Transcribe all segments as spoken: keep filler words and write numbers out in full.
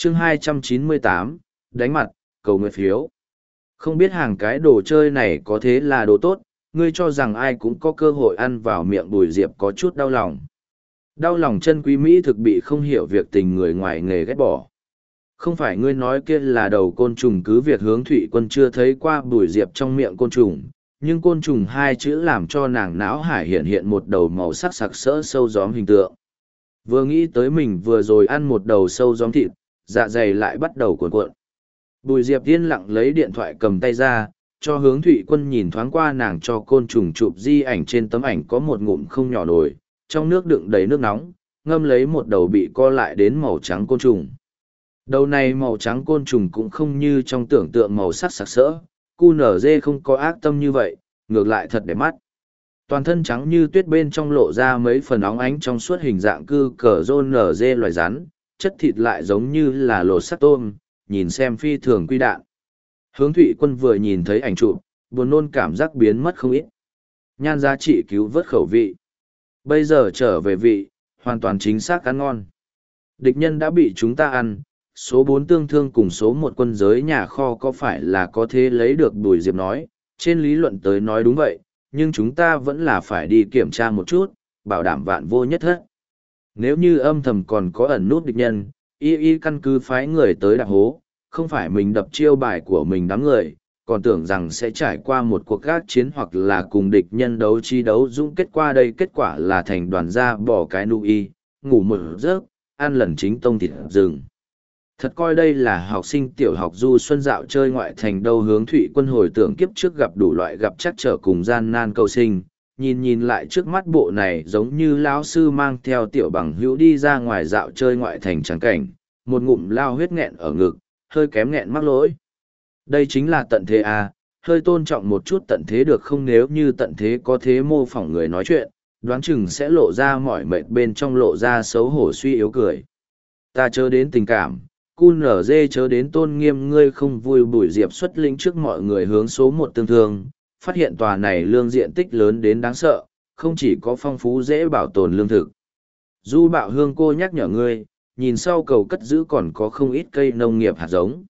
chương hai trăm chín mươi tám, đánh mặt, cầu nguyện phiếu. Không biết hàng cái đồ chơi này có thế là đồ tốt, ngươi cho rằng ai cũng có cơ hội ăn vào miệng Bùi Diệp có chút đau lòng. Đau lòng chân quý Mỹ thực bị không hiểu việc tình người ngoài nghề ghét bỏ. Không phải ngươi nói kia là đầu côn trùng, cứ việc Hướng Thụy Quân chưa thấy qua Bùi Diệp trong miệng côn trùng, nhưng côn trùng hai chữ làm cho nàng não hải hiện hiện một đầu màu sắc sặc sỡ sâu gióm hình tượng. Vừa nghĩ tới mình vừa rồi ăn một đầu sâu gióm thịt, dạ dày lại bắt đầu cuộn cuộn. Bùi Diệp yên lặng lấy điện thoại cầm tay ra, cho Hướng Thụy Quân nhìn thoáng qua nàng cho côn trùng chụp di ảnh. Trên tấm ảnh có một ngụm không nhỏ nổi, trong nước đựng đầy nước nóng, ngâm lấy một đầu bị co lại đến màu trắng côn trùng. Đầu này màu trắng côn trùng cũng không như trong tưởng tượng màu sắc sặc sỡ, cu nở dê không có ác tâm như vậy, ngược lại thật đẹp mắt. Toàn thân trắng như tuyết, bên trong lộ ra mấy phần óng ánh trong suốt hình dạng cư cờ rôn nở dê loài rắn, chất thịt lại giống như là lột sắt tôm, nhìn xem phi thường quy đạn. Hướng Thụy Quân vừa nhìn thấy ảnh chụp, buồn nôn cảm giác biến mất không ít. Nhan giá trị cứu vớt khẩu vị. Bây giờ trở về vị, hoàn toàn chính xác ăn ngon. Địch nhân đã bị chúng ta ăn, số bốn tương thương cùng số một quân giới nhà kho có phải là có thể lấy được? Bùi Diệp nói, trên lý luận tới nói đúng vậy, nhưng chúng ta vẫn là phải đi kiểm tra một chút, bảo đảm vạn vô nhất hết. Nếu như âm thầm còn có ẩn nút địch nhân, y y căn cứ phái người tới đạp hố, không phải mình đập chiêu bài của mình đám người, còn tưởng rằng sẽ trải qua một cuộc gác chiến hoặc là cùng địch nhân đấu chi đấu dũng. Kết quả đây kết quả là thành đoàn ra bỏ cái nu y, ngủ một giấc, ăn lần chính tông thịt rừng. Thật coi đây là học sinh tiểu học du xuân dạo chơi ngoại thành đâu. Hướng Thụy Quân hồi tưởng kiếp trước gặp đủ loại gặp chắc trở cùng gian nan cầu sinh, nhìn nhìn lại trước mắt bộ này giống như lão sư mang theo tiểu bằng hữu đi ra ngoài dạo chơi ngoại thành trắng cảnh, một ngụm lao huyết nghẹn ở ngực, hơi kém nghẹn mắc lỗi. Đây chính là tận thế à, hơi tôn trọng một chút tận thế được không? Nếu như tận thế có thế mô phỏng người nói chuyện, đoán chừng sẽ lộ ra mỏi mệt, bên trong lộ ra xấu hổ suy yếu cười. Ta chớ đến tình cảm, cu nở dê chớ đến tôn nghiêm, ngươi không vui. Bùi Diệp xuất lĩnh trước mọi người hướng số một tương thương, phát hiện tòa này lương diện tích lớn đến đáng sợ, không chỉ có phong phú dễ bảo tồn lương thực. Du Bạo Hương cô nhắc nhở ngươi, nhìn sau cầu cất giữ còn có không ít cây nông nghiệp hạt giống.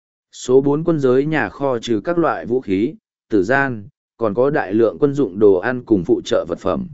Số bốn quân giới nhà kho trừ các loại vũ khí, tử gian, còn có đại lượng quân dụng đồ ăn cùng phụ trợ vật phẩm.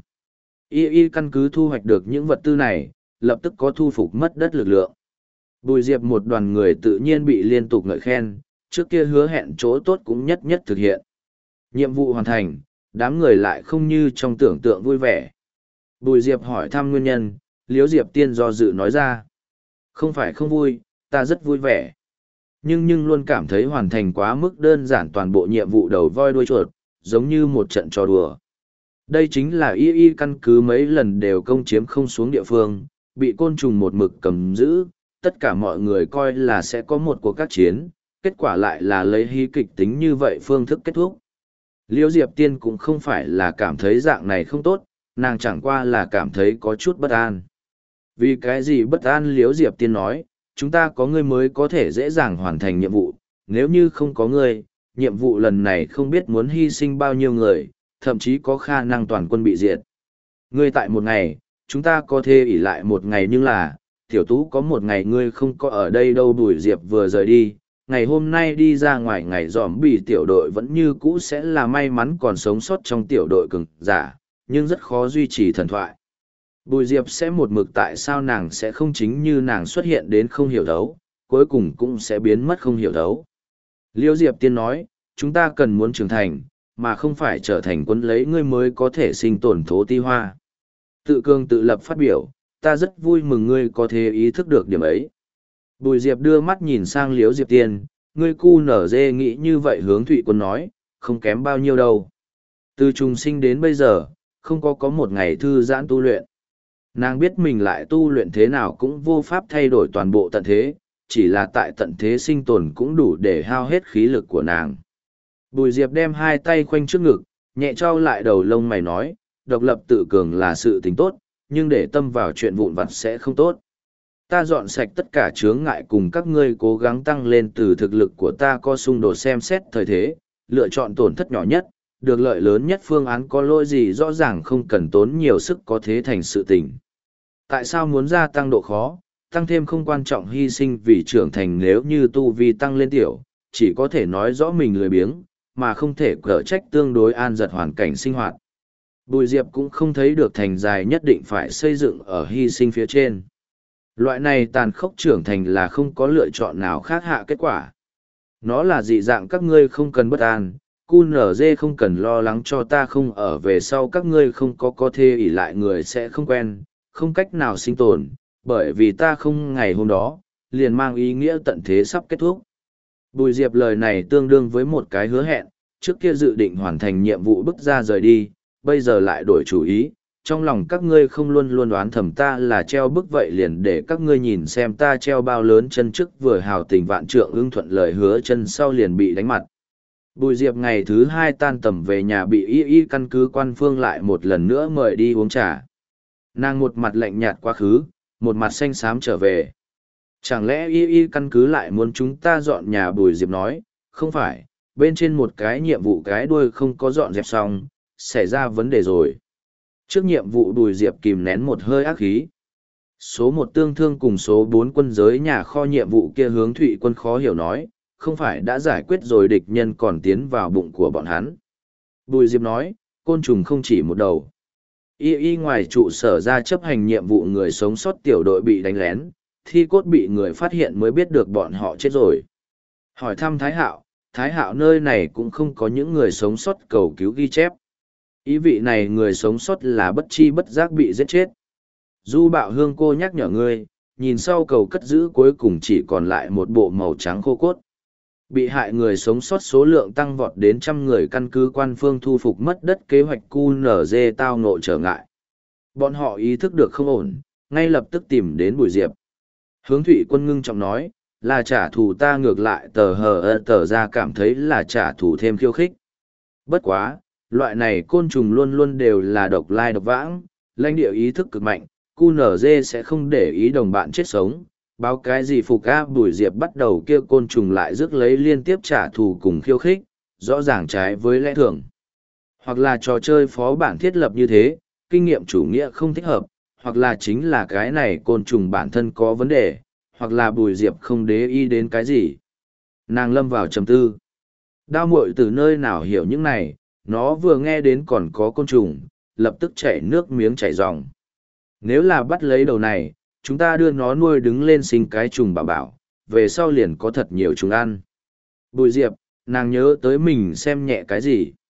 Y y căn cứ thu hoạch được những vật tư này, lập tức có thu phục mất đất lực lượng. Bùi Diệp một đoàn người tự nhiên bị liên tục ngợi khen, trước kia hứa hẹn chỗ tốt cũng nhất nhất thực hiện. Nhiệm vụ hoàn thành, đám người lại không như trong tưởng tượng vui vẻ. Bùi Diệp hỏi thăm nguyên nhân, Liễu Diệp Tiên do dự nói ra. Không phải không vui, ta rất vui vẻ. Nhưng nhưng luôn cảm thấy hoàn thành quá mức đơn giản, toàn bộ nhiệm vụ đầu voi đuôi chuột, giống như một trận trò đùa. Đây chính là y y căn cứ mấy lần đều công chiếm không xuống địa phương, bị côn trùng một mực cầm giữ, tất cả mọi người coi là sẽ có một cuộc các chiến, kết quả lại là lấy hí kịch tính như vậy phương thức kết thúc. Liễu Diệp Tiên cũng không phải là cảm thấy dạng này không tốt, nàng chẳng qua là cảm thấy có chút bất an. Vì cái gì bất an? Liễu Diệp Tiên nói, chúng ta có ngươi mới có thể dễ dàng hoàn thành nhiệm vụ, nếu như không có ngươi, nhiệm vụ lần này không biết muốn hy sinh bao nhiêu người, thậm chí có khả năng toàn quân bị diệt. Ngươi tại một ngày, chúng ta có thể ỷ lại một ngày, nhưng là, tiểu tú có một ngày ngươi không có ở đây đâu. Bùi Diệp vừa rời đi, ngày hôm nay đi ra ngoài ngày dòm bị tiểu đội vẫn như cũ sẽ là may mắn còn sống sót trong tiểu đội cường giả, nhưng rất khó duy trì thần thoại. Bùi Diệp sẽ một mực tại sao nàng sẽ không chính như nàng xuất hiện đến không hiểu thấu, cuối cùng cũng sẽ biến mất không hiểu thấu. Liễu Diệp Tiên nói, chúng ta cần muốn trưởng thành, mà không phải trở thành quân lấy ngươi mới có thể sinh tồn thố ti hoa. Tự cường tự lập phát biểu, ta rất vui mừng ngươi có thể ý thức được điểm ấy. Bùi Diệp đưa mắt nhìn sang Liễu Diệp Tiên, ngươi cu nở dê nghĩ như vậy? Hướng Thụy Quân nói, không kém bao nhiêu đâu. Từ trùng sinh đến bây giờ, không có có một ngày thư giãn tu luyện. Nàng biết mình lại tu luyện thế nào cũng vô pháp thay đổi toàn bộ tận thế, chỉ là tại tận thế sinh tồn cũng đủ để hao hết khí lực của nàng. Bùi Diệp đem hai tay khoanh trước ngực, nhẹ trao lại đầu lông mày nói, độc lập tự cường là sự tính tốt, nhưng để tâm vào chuyện vụn vặt sẽ không tốt. Ta dọn sạch tất cả chướng ngại cùng các ngươi cố gắng tăng lên từ thực lực của ta có xung đột xem xét thời thế, lựa chọn tổn thất nhỏ nhất, được lợi lớn nhất phương án có lỗi gì rõ ràng không cần tốn nhiều sức có thế thành sự tình. Tại sao muốn gia tăng độ khó? tăng thêm không quan trọng hy sinh vì trưởng thành nếu như tu vi tăng lên tiểu, chỉ có thể nói rõ mình lười biếng, mà không thể cở trách tương đối an giật hoàn cảnh sinh hoạt. Bùi Diệp cũng không thấy được thành dài nhất định phải xây dựng ở hy sinh phía trên. Loại này tàn khốc trưởng thành là không có lựa chọn nào khác hạ kết quả. Nó là dị dạng các ngươi không cần bất an, cu nở dê không cần lo lắng cho ta không ở về sau các ngươi không có có thê ỷ lại người sẽ không quen, không cách nào sinh tồn, bởi vì ta không ngày hôm đó, liền mang ý nghĩa tận thế sắp kết thúc. Bùi Diệp lời này tương đương với một cái hứa hẹn, trước kia dự định hoàn thành nhiệm vụ bức ra rời đi, bây giờ lại đổi chủ ý, trong lòng các ngươi không luôn luôn đoán thầm ta là treo bức vậy liền để các ngươi nhìn xem ta treo bao lớn chân trước vừa hào tình vạn trượng ưng thuận lời hứa chân sau liền bị đánh mặt. Bùi Diệp ngày thứ hai tan tầm về nhà bị y y căn cứ quan phương lại một lần nữa mời đi uống trà. Nàng một mặt lạnh nhạt quá khứ, một mặt xanh xám trở về. Chẳng lẽ y y căn cứ lại muốn chúng ta dọn nhà? Bùi Diệp nói, không phải, bên trên một cái nhiệm vụ cái đuôi không có dọn dẹp xong, xảy ra vấn đề rồi. Trước nhiệm vụ Bùi Diệp kìm nén một hơi ác khí. Số một tương thương cùng số bốn quân giới nhà kho nhiệm vụ kia hướng Thụy Quân khó hiểu nói, không phải đã giải quyết rồi địch nhân còn tiến vào bụng của bọn hắn. Bùi Diệp nói, côn trùng không chỉ một đầu. Y y ngoài trụ sở ra chấp hành nhiệm vụ người sống sót tiểu đội bị đánh lén, thi cốt bị người phát hiện mới biết được bọn họ chết rồi. Hỏi thăm Thái Hạo, Thái Hạo nơi này cũng không có những người sống sót cầu cứu ghi chép. Ý vị này người sống sót là bất chi bất giác bị giết chết. Du Bạo Hương cô nhắc nhở ngươi, nhìn sau cầu cất giữ cuối cùng chỉ còn lại một bộ màu trắng khô cốt. Bị hại người sống sót số lượng tăng vọt đến trăm người, căn cứ quan phương thu phục mất đất kế hoạch cu nở dê tao ngộ trở ngại. Bọn họ ý thức được không ổn, ngay lập tức tìm đến Bùi Diệp. Hướng Thụy Quân ngưng trọng nói, là trả thù ta ngược lại tờ hờ ơ tờ ra cảm thấy là trả thù thêm khiêu khích. Bất quá, loại này côn trùng luôn luôn đều là độc lai độc vãng, lãnh địa ý thức cực mạnh, cu nở dê sẽ không để ý đồng bạn chết sống. Báo cái gì phục a? Bùi Diệp bắt đầu kia côn trùng lại rước lấy liên tiếp trả thù cùng khiêu khích, rõ ràng trái với lẽ thường. Hoặc là trò chơi phó bản thiết lập như thế, kinh nghiệm chủ nghĩa không thích hợp, hoặc là chính là cái này côn trùng bản thân có vấn đề, hoặc là Bùi Diệp không để ý đến cái gì. Nàng lâm vào trầm tư. Đao muội từ nơi nào hiểu những này, nó vừa nghe đến còn có côn trùng, lập tức chảy nước miếng chảy ròng. Nếu là bắt lấy đầu này, chúng ta đưa nó nuôi đứng lên sinh cái trùng bảo bảo, về sau liền có thật nhiều trùng ăn. Bùi Diệp, nàng nhớ tới mình xem nhẹ cái gì.